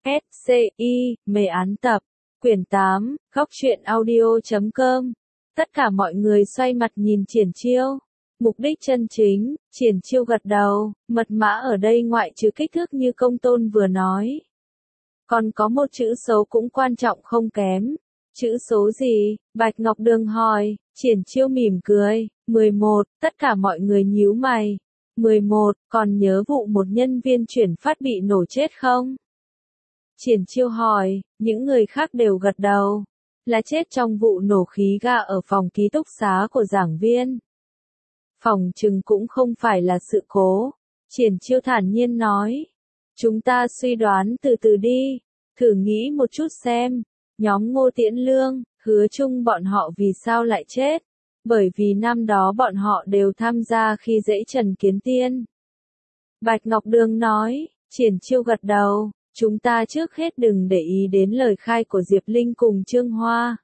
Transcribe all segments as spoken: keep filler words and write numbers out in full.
S C I, mê án tập, quyển tám, góc truyện audio chấm com. Tất cả mọi người xoay mặt nhìn Triển Chiêu. Mục đích chân chính, Triển Chiêu gật đầu, mật mã ở đây ngoại trừ kích thước như Công Tôn vừa nói. Còn có một chữ số cũng quan trọng không kém. Chữ số gì? Bạch Ngọc Đường hỏi. Triển Chiêu mỉm cười. mười một, tất cả mọi người nhíu mày. mười một, còn nhớ vụ một nhân viên chuyển phát bị nổ chết không? Triển Chiêu hỏi, những người khác đều gật đầu. Là chết trong vụ nổ khí ga ở phòng ký túc xá của giảng viên. Phòng chừng cũng không phải là sự cố. Triển Chiêu thản nhiên nói. Chúng ta suy đoán từ từ đi. Thử nghĩ một chút xem. Nhóm Ngô Tiễn Lương, Hứa Trung bọn họ vì sao lại chết? Bởi vì năm đó bọn họ đều tham gia khi dễ Trần Kiến Tiên. Bạch Ngọc Đường nói. Triển Chiêu gật đầu. Chúng ta trước hết đừng để ý đến lời khai của Diệp Linh cùng Trương Hoa.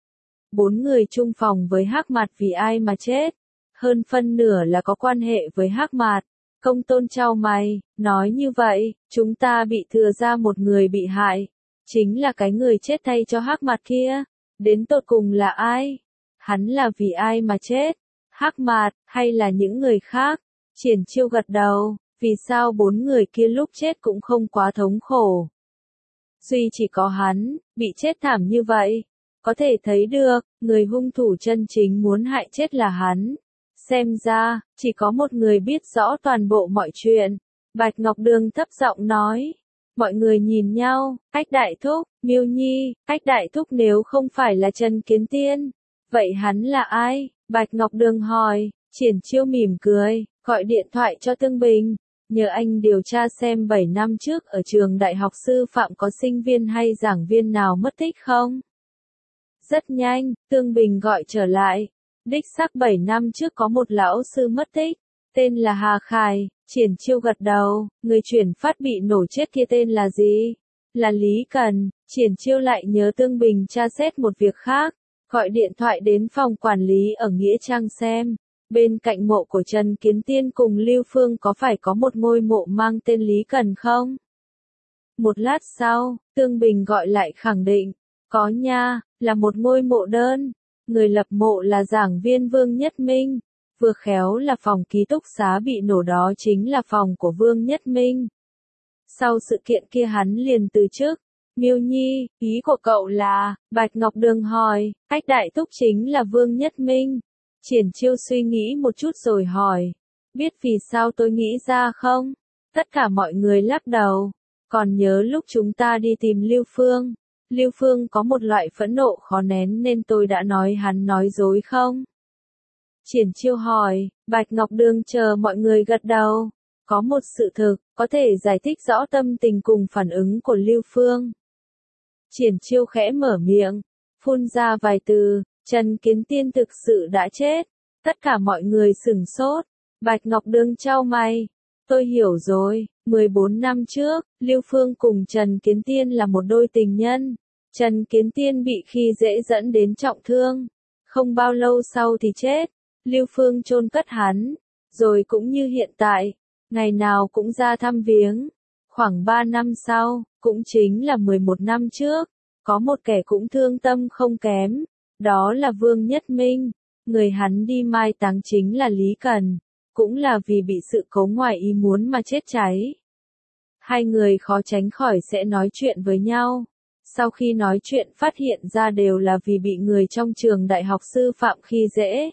Bốn người chung phòng với Hắc Mạt vì ai mà chết? Hơn phân nửa là có quan hệ với Hắc Mạt. Công Tôn chau mày, nói như vậy, chúng ta bị thừa ra một người bị hại. Chính là cái người chết thay cho Hắc Mạt kia. Đến tột cùng là ai? Hắn là vì ai mà chết? Hắc Mạt, hay là những người khác? Triển Chiêu gật đầu. Vì sao bốn người kia lúc chết cũng không quá thống khổ? Duy chỉ có hắn, bị chết thảm như vậy. Có thể thấy được, người hung thủ chân chính muốn hại chết là hắn. Xem ra, chỉ có một người biết rõ toàn bộ mọi chuyện. Bạch Ngọc Đường thấp giọng nói. Mọi người nhìn nhau, Cách Đại Thúc, Miêu Nhi, Cách Đại Thúc nếu không phải là Trần Kiến Tiên. Vậy hắn là ai? Bạch Ngọc Đường hỏi. Triển Chiêu mỉm cười, gọi điện thoại cho Tương Bình. Nhờ anh điều tra xem bảy năm trước ở trường đại học sư phạm có sinh viên hay giảng viên nào mất tích không? Rất nhanh, Tương Bình gọi trở lại. Đích xác bảy năm trước có một lão sư mất tích, tên là Hà Khải. Triển Chiêu gật đầu, người chuyển phát bị nổ chết kia tên là gì? Là Lý Cần. Triển Chiêu lại nhớ Tương Bình tra xét một việc khác, gọi điện thoại đến phòng quản lý ở Nghĩa Trang xem. Bên cạnh mộ của Trần Kiến Tiên cùng Lưu Phương có phải có một ngôi mộ mang tên Lý Cần không? Một lát sau, Tương Bình gọi lại khẳng định. Có nha, là một ngôi mộ đơn. Người lập mộ là giảng viên Vương Nhất Minh. Vừa khéo là phòng ký túc xá bị nổ đó chính là phòng của Vương Nhất Minh. Sau sự kiện kia hắn liền từ chức. Miêu Nhi, ý của cậu là? Bạch Ngọc Đường hỏi. Cách Đại Thúc chính là Vương Nhất Minh. Triển Chiêu suy nghĩ một chút rồi hỏi. Biết vì sao tôi nghĩ ra không? Tất cả mọi người lắc đầu. Còn nhớ lúc chúng ta đi tìm Lưu Phương. Lưu Phương có một loại phẫn nộ khó nén nên tôi đã nói hắn nói dối không? Triển Chiêu hỏi. Bạch Ngọc Đường chờ mọi người gật đầu. Có một sự thực, có thể giải thích rõ tâm tình cùng phản ứng của Lưu Phương. Triển Chiêu khẽ mở miệng, phun ra vài từ. Trần Kiến Tiên thực sự đã chết. Tất cả mọi người sửng sốt. Bạch Ngọc Đường chau mày. Tôi hiểu rồi, mười bốn năm trước, Lưu Phương cùng Trần Kiến Tiên là một đôi tình nhân. Trần Kiến Tiên bị khi dễ dẫn đến trọng thương. Không bao lâu sau thì chết. Lưu Phương chôn cất hắn. Rồi cũng như hiện tại, ngày nào cũng ra thăm viếng. Khoảng ba năm sau, cũng chính là mười một năm trước, có một kẻ cũng thương tâm không kém. Đó là Vương Nhất Minh. Người hắn đi mai táng chính là Lý Cần. Cũng là vì bị sự cố ngoài ý muốn mà chết cháy. Hai người khó tránh khỏi sẽ nói chuyện với nhau. Sau khi nói chuyện phát hiện ra đều là vì bị người trong trường đại học sư phạm khi dễ.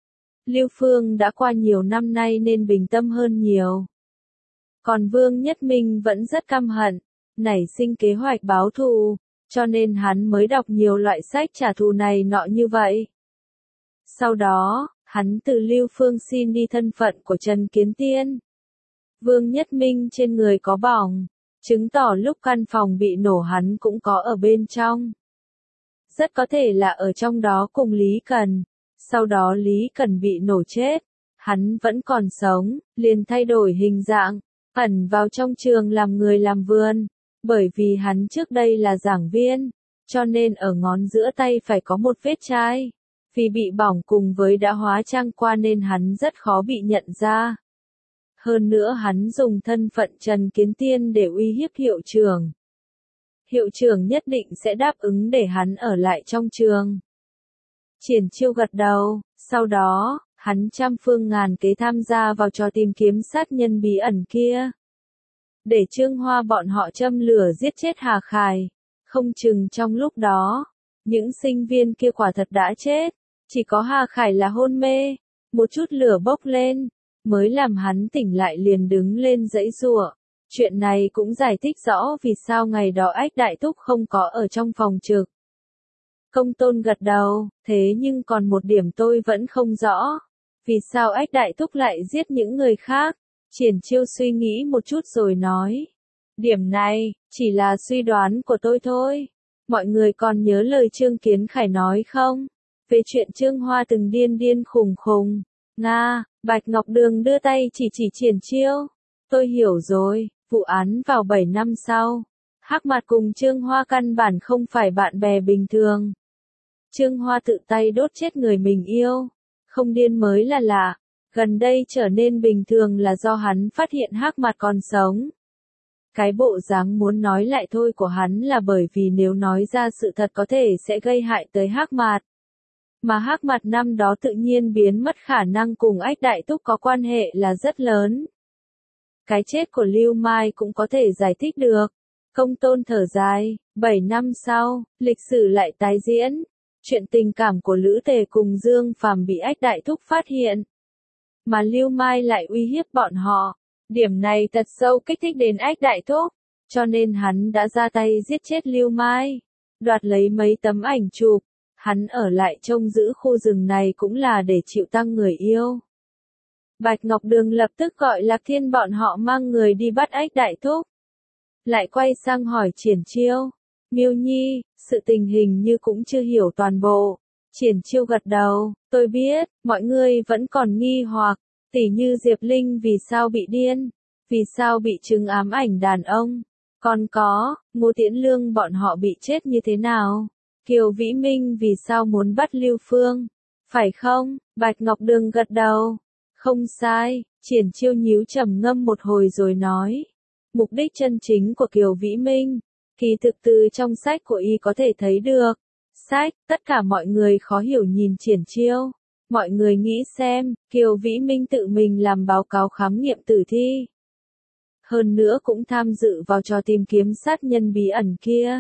Lưu Phương đã qua nhiều năm nay nên bình tâm hơn nhiều. Còn Vương Nhất Minh vẫn rất căm hận, nảy sinh kế hoạch báo thù. Cho nên hắn mới đọc nhiều loại sách trả thù này nọ như vậy. Sau đó, hắn từ Lưu Phương xin đi thân phận của Trần Kiến Tiên. Vương Nhất Minh trên người có bỏng, chứng tỏ lúc căn phòng bị nổ hắn cũng có ở bên trong. Rất có thể là ở trong đó cùng Lý Cần. Sau đó Lý Cần bị nổ chết. Hắn vẫn còn sống, liền thay đổi hình dạng, ẩn vào trong trường làm người làm vườn. Bởi vì hắn trước đây là giảng viên, cho nên ở ngón giữa tay phải có một vết chai. Vì bị bỏng cùng với đã hóa trang qua nên hắn rất khó bị nhận ra. Hơn nữa hắn dùng thân phận Trần Kiến Tiên để uy hiếp hiệu trưởng. Hiệu trưởng nhất định sẽ đáp ứng để hắn ở lại trong trường. Triển Chiêu gật đầu, sau đó, hắn trăm phương ngàn kế tham gia vào trò tìm kiếm sát nhân bí ẩn kia. Để Trương Hoa bọn họ châm lửa giết chết Hà Khải. Không chừng trong lúc đó, những sinh viên kia quả thật đã chết. Chỉ có Hà Khải là hôn mê. Một chút lửa bốc lên, mới làm hắn tỉnh lại liền đứng lên giãy giụa. Chuyện này cũng giải thích rõ vì sao ngày đó Ách Đại Thúc không có ở trong phòng trực. Công Tôn gật đầu, thế nhưng còn một điểm tôi vẫn không rõ. Vì sao Ách Đại Thúc lại giết những người khác? Triển Chiêu suy nghĩ một chút rồi nói. Điểm này, chỉ là suy đoán của tôi thôi. Mọi người còn nhớ lời Trương Kiến Khải nói không? Về chuyện Trương Hoa từng điên điên khùng khùng. Nga, Bạch Ngọc Đường đưa tay chỉ chỉ Triển Chiêu. Tôi hiểu rồi, vụ án vào bảy năm sau. Hắc Mạt cùng Trương Hoa căn bản không phải bạn bè bình thường. Trương Hoa tự tay đốt chết người mình yêu. Không điên mới là lạ. Gần đây trở nên bình thường là do hắn phát hiện Hắc Mạt còn sống. Cái bộ dáng muốn nói lại thôi của hắn là bởi vì nếu nói ra sự thật có thể sẽ gây hại tới Hắc Mạt. Mà Hắc Mạt năm đó tự nhiên biến mất khả năng cùng Ách Đại Thúc có quan hệ là rất lớn. Cái chết của Lưu Mai cũng có thể giải thích được. Công Tôn thở dài, bảy năm sau, lịch sử lại tái diễn. Chuyện tình cảm của Lữ Tề cùng Dương Phàm bị Ách Đại Thúc phát hiện. Mà Lưu Mai lại uy hiếp bọn họ. Điểm này thật sâu kích thích đến Ách Đại Thúc. Cho nên hắn đã ra tay giết chết Lưu Mai. Đoạt lấy mấy tấm ảnh chụp. Hắn ở lại trông giữ khu rừng này cũng là để chịu tăng người yêu. Bạch Ngọc Đường lập tức gọi Lạc Thiên bọn họ mang người đi bắt Ách Đại Thúc. Lại quay sang hỏi Triển Chiêu. Miêu Nhi, sự tình hình như cũng chưa hiểu toàn bộ. Triển Chiêu gật đầu, tôi biết, mọi người vẫn còn nghi hoặc, tỉ như Diệp Linh vì sao bị điên, vì sao bị chứng ám ảnh đàn ông, còn có, Ngô Tiễn Lương bọn họ bị chết như thế nào, Kiều Vĩ Minh vì sao muốn bắt Lưu Phương, phải không? Bạch Ngọc Đường gật đầu, không sai. Triển Chiêu nhíu trầm ngâm một hồi rồi nói, mục đích chân chính của Kiều Vĩ Minh, kỳ thực từ trong sách của y có thể thấy được. Sách, tất cả mọi người khó hiểu nhìn Triển Chiêu. Mọi người nghĩ xem, Kiều Vĩ Minh tự mình làm báo cáo khám nghiệm tử thi. Hơn nữa cũng tham dự vào trò tìm kiếm sát nhân bí ẩn kia.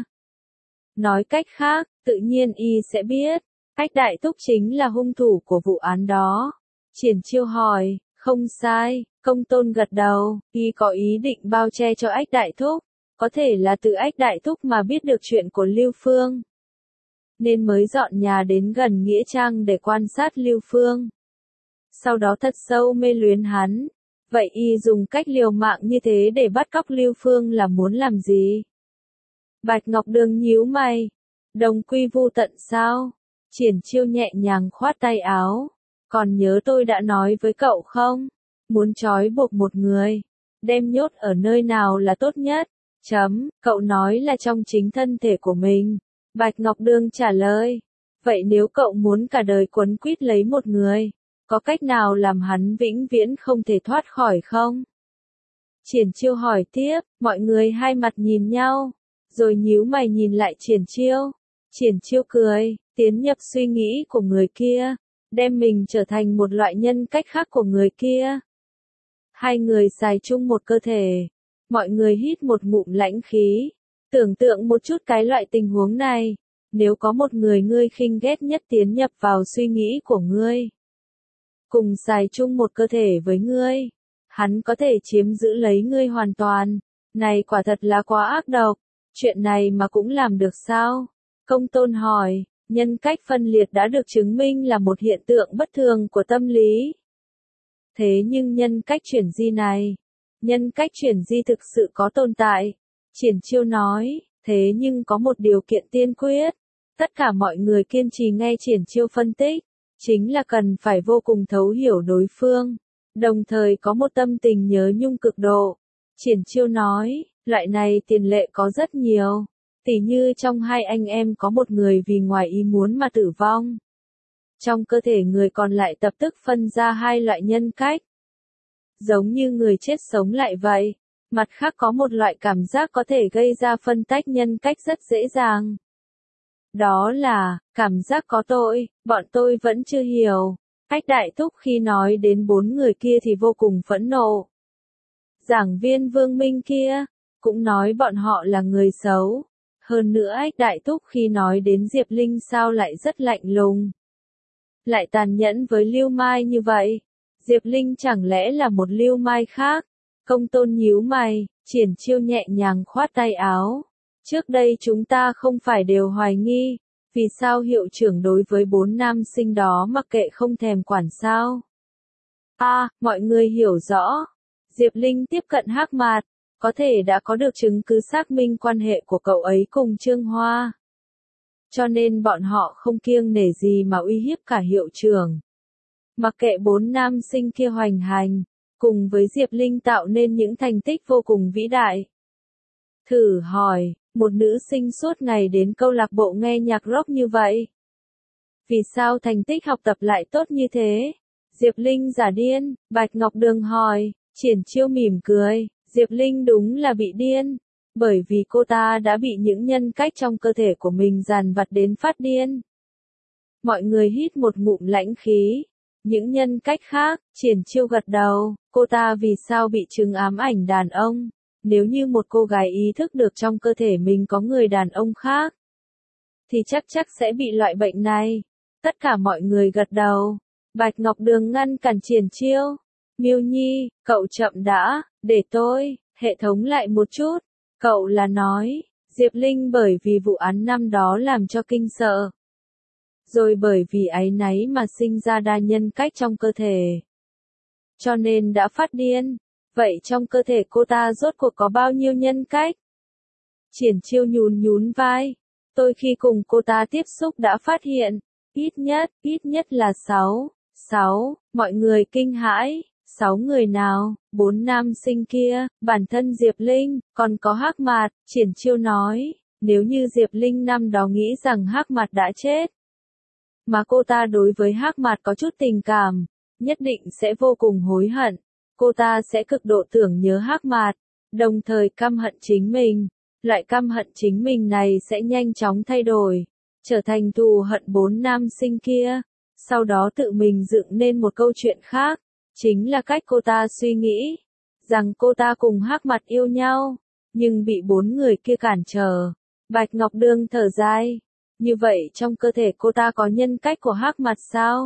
Nói cách khác, tự nhiên y sẽ biết, Ách Đại Thúc chính là hung thủ của vụ án đó. Triển Chiêu hỏi, không sai, Công Tôn gật đầu, y có ý định bao che cho Ách Đại Thúc. Có thể là từ Ách Đại Thúc mà biết được chuyện của Lưu Phương. Nên mới dọn nhà đến gần Nghĩa Trang để quan sát Lưu Phương. Sau đó thật sâu mê luyến hắn. Vậy y dùng cách liều mạng như thế để bắt cóc Lưu Phương là muốn làm gì? Bạch Ngọc Đường nhíu mày. Đồng quy vu tận sao? Triển Chiêu nhẹ nhàng khoát tay áo. Còn nhớ tôi đã nói với cậu không? Muốn trói buộc một người. Đem nhốt ở nơi nào là tốt nhất? Chấm, cậu nói là trong chính thân thể của mình. Bạch Ngọc Đường trả lời. Vậy nếu cậu muốn cả đời quấn quýt lấy một người, có cách nào làm hắn vĩnh viễn không thể thoát khỏi không? Triển Chiêu hỏi tiếp, mọi người hai mặt nhìn nhau, rồi nhíu mày nhìn lại Triển Chiêu. Triển Chiêu cười, tiến nhập suy nghĩ của người kia, đem mình trở thành một loại nhân cách khác của người kia. Hai người xài chung một cơ thể. Mọi người hít một ngụm lãnh khí. Tưởng tượng một chút cái loại tình huống này. Nếu có một người ngươi khinh ghét nhất tiến nhập vào suy nghĩ của ngươi. Cùng xài chung một cơ thể với ngươi. Hắn có thể chiếm giữ lấy ngươi hoàn toàn. Này quả thật là quá ác độc. Chuyện này mà cũng làm được sao? Công Tôn hỏi. Nhân cách phân liệt đã được chứng minh là một hiện tượng bất thường của tâm lý. Thế nhưng nhân cách chuyển di này, nhân cách chuyển di thực sự có tồn tại. Triển Chiêu nói, thế nhưng có một điều kiện tiên quyết. Tất cả mọi người kiên trì nghe Triển Chiêu phân tích, chính là cần phải vô cùng thấu hiểu đối phương, đồng thời có một tâm tình nhớ nhung cực độ. Triển Chiêu nói, loại này tiền lệ có rất nhiều. Tỉ như trong hai anh em có một người vì ngoài ý muốn mà tử vong. Trong cơ thể người còn lại tập tức phân ra hai loại nhân cách. Giống như người chết sống lại vậy. Mặt khác có một loại cảm giác có thể gây ra phân tách nhân cách rất dễ dàng. Đó là, cảm giác có tội, bọn tôi vẫn chưa hiểu. Ách Đại Thúc khi nói đến bốn người kia thì vô cùng phẫn nộ. Giảng viên Vương Minh kia, cũng nói bọn họ là người xấu. Hơn nữa Ách Đại Thúc khi nói đến Diệp Linh sao lại rất lạnh lùng. Lại tàn nhẫn với Lưu Mai như vậy. Diệp Linh chẳng lẽ là một Lưu Mai khác? Công Tôn nhíu mày, Triển Chiêu nhẹ nhàng khoát tay áo. Trước đây chúng ta không phải đều hoài nghi, vì sao hiệu trưởng đối với bốn nam sinh đó mặc kệ không thèm quản sao? A, à, mọi người hiểu rõ. Diệp Linh tiếp cận Hắc Mạt, có thể đã có được chứng cứ xác minh quan hệ của cậu ấy cùng Trương Hoa. Cho nên bọn họ không kiêng nể gì mà uy hiếp cả hiệu trưởng. Mặc kệ bốn nam sinh kia hoành hành, cùng với Diệp Linh tạo nên những thành tích vô cùng vĩ đại. Thử hỏi, một nữ sinh suốt ngày đến câu lạc bộ nghe nhạc rock như vậy. Vì sao thành tích học tập lại tốt như thế? Diệp Linh giả điên, Bạch Ngọc Đường hỏi, Triển Chiêu mỉm cười, Diệp Linh đúng là bị điên. Bởi vì cô ta đã bị những nhân cách trong cơ thể của mình dằn vặt đến phát điên. Mọi người hít một ngụm lãnh khí. Những nhân cách khác, Triển Chiêu gật đầu, cô ta vì sao bị chứng ám ảnh đàn ông? Nếu như một cô gái ý thức được trong cơ thể mình có người đàn ông khác, thì chắc chắc sẽ bị loại bệnh này. Tất cả mọi người gật đầu. Bạch Ngọc Đường ngăn cản Triển Chiêu. Miêu Nhi, cậu chậm đã, để tôi, hệ thống lại một chút. Cậu là nói, Diệp Linh bởi vì vụ án năm đó làm cho kinh sợ. Rồi bởi vì áy náy mà sinh ra đa nhân cách trong cơ thể. Cho nên đã phát điên. Vậy trong cơ thể cô ta rốt cuộc có bao nhiêu nhân cách? Triển Chiêu nhún nhún vai. Tôi khi cùng cô ta tiếp xúc đã phát hiện. Ít nhất, ít nhất là sáu. Sáu, mọi người kinh hãi. Sáu người nào? Bốn nam sinh kia, bản thân Diệp Linh, còn có Hắc Mạt. Triển Chiêu nói, nếu như Diệp Linh năm đó nghĩ rằng Hắc Mạt đã chết, mà cô ta đối với Hắc Mạt có chút tình cảm, nhất định sẽ vô cùng hối hận. Cô ta sẽ cực độ tưởng nhớ Hắc Mạt, đồng thời căm hận chính mình. Loại căm hận chính mình này sẽ nhanh chóng thay đổi, trở thành thù hận bốn nam sinh kia. Sau đó tự mình dựng nên một câu chuyện khác. Chính là cách cô ta suy nghĩ, rằng cô ta cùng Hắc Mạt yêu nhau, nhưng bị bốn người kia cản trở. Bạch Ngọc Đường thở dài, như vậy trong cơ thể cô ta có nhân cách của Hắc Mạt sao?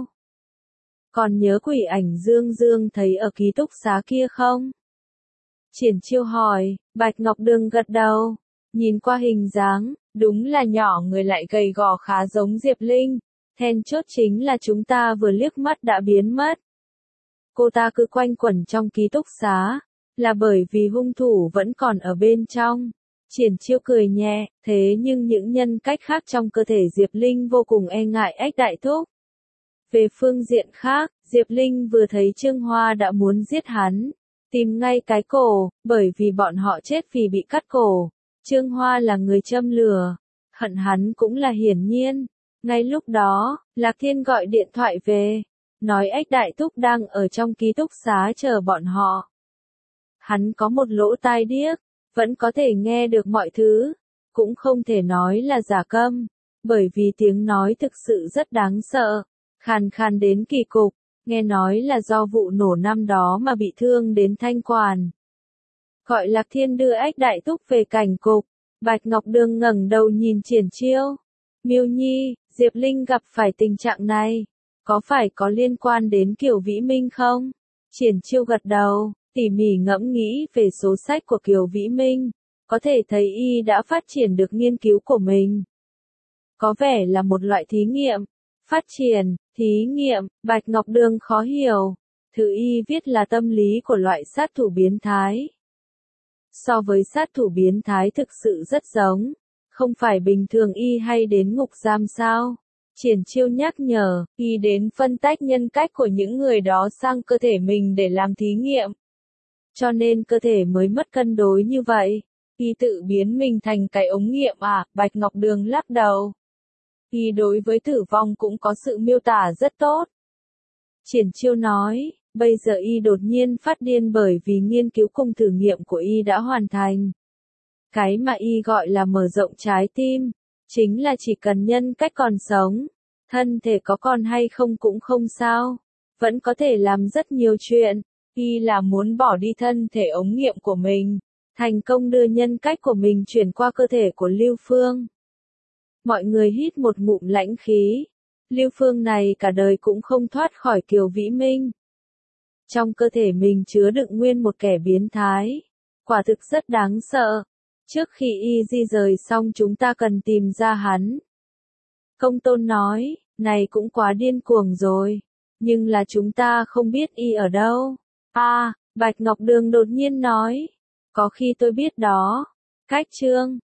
Còn nhớ quỷ ảnh Dương Dương thấy ở ký túc xá kia không? Triển Chiêu hỏi, Bạch Ngọc Đường gật đầu, nhìn qua hình dáng, đúng là nhỏ người lại gầy gò khá giống Diệp Linh, then chốt chính là chúng ta vừa liếc mắt đã biến mất. Cô ta cứ quanh quẩn trong ký túc xá, là bởi vì hung thủ vẫn còn ở bên trong. Triển Chiêu cười nhẹ, thế nhưng những nhân cách khác trong cơ thể Diệp Linh vô cùng e ngại Ách Đại Thúc. Về phương diện khác, Diệp Linh vừa thấy Trương Hoa đã muốn giết hắn, tìm ngay cái cổ, bởi vì bọn họ chết vì bị cắt cổ. Trương Hoa là người châm lửa, hận hắn cũng là hiển nhiên. Ngay lúc đó, Lạc Thiên gọi điện thoại về. Nói Ách Đại Thúc đang ở trong ký túc xá chờ bọn họ. Hắn có một lỗ tai điếc, vẫn có thể nghe được mọi thứ, cũng không thể nói là giả câm, bởi vì tiếng nói thực sự rất đáng sợ, khàn khàn đến kỳ cục, nghe nói là do vụ nổ năm đó mà bị thương đến thanh quản. Gọi Lạc Thiên đưa Ách Đại Thúc về cảnh cục, Bạch Ngọc Đường ngẩng đầu nhìn Triển Chiêu. Miêu Nhi, Diệp Linh gặp phải tình trạng này. Có phải có liên quan đến Kiều Vĩ Minh không? Triển Chiêu gật đầu, tỉ mỉ ngẫm nghĩ về số sách của Kiều Vĩ Minh. Có thể thấy y đã phát triển được nghiên cứu của mình. Có vẻ là một loại thí nghiệm. Phát triển, thí nghiệm, Bạch Ngọc Đường khó hiểu. Thứ y viết là tâm lý của loại sát thủ biến thái. So với sát thủ biến thái thực sự rất giống. Không phải bình thường y hay đến ngục giam sao? Triển Chiêu nhắc nhở, y đến phân tách nhân cách của những người đó sang cơ thể mình để làm thí nghiệm. Cho nên cơ thể mới mất cân đối như vậy. Y tự biến mình thành cái ống nghiệm à? Bạch Ngọc Đường lắc đầu. Y đối với tử vong cũng có sự miêu tả rất tốt. Triển Chiêu nói, Bây giờ y đột nhiên phát điên bởi vì nghiên cứu cùng thử nghiệm của y đã hoàn thành. Cái mà y gọi là mở rộng trái tim, chính là chỉ cần nhân cách còn sống, thân thể có còn hay không cũng không sao, vẫn có thể làm rất nhiều chuyện. Y là muốn bỏ đi thân thể ống nghiệm của mình, thành công đưa nhân cách của mình chuyển qua cơ thể của Lưu Phương. Mọi người hít một ngụm lãnh khí. Lưu Phương này cả đời cũng không thoát khỏi Kiều Vĩ Minh. Trong cơ thể mình chứa đựng nguyên một kẻ biến thái. Quả thực rất đáng sợ. Trước khi y di rời xong chúng ta cần tìm ra hắn. Công Tôn nói, này cũng quá điên cuồng rồi. Nhưng là chúng ta không biết y ở đâu. À, Bạch Ngọc Đường đột nhiên nói. Có khi tôi biết đó. Cách chương.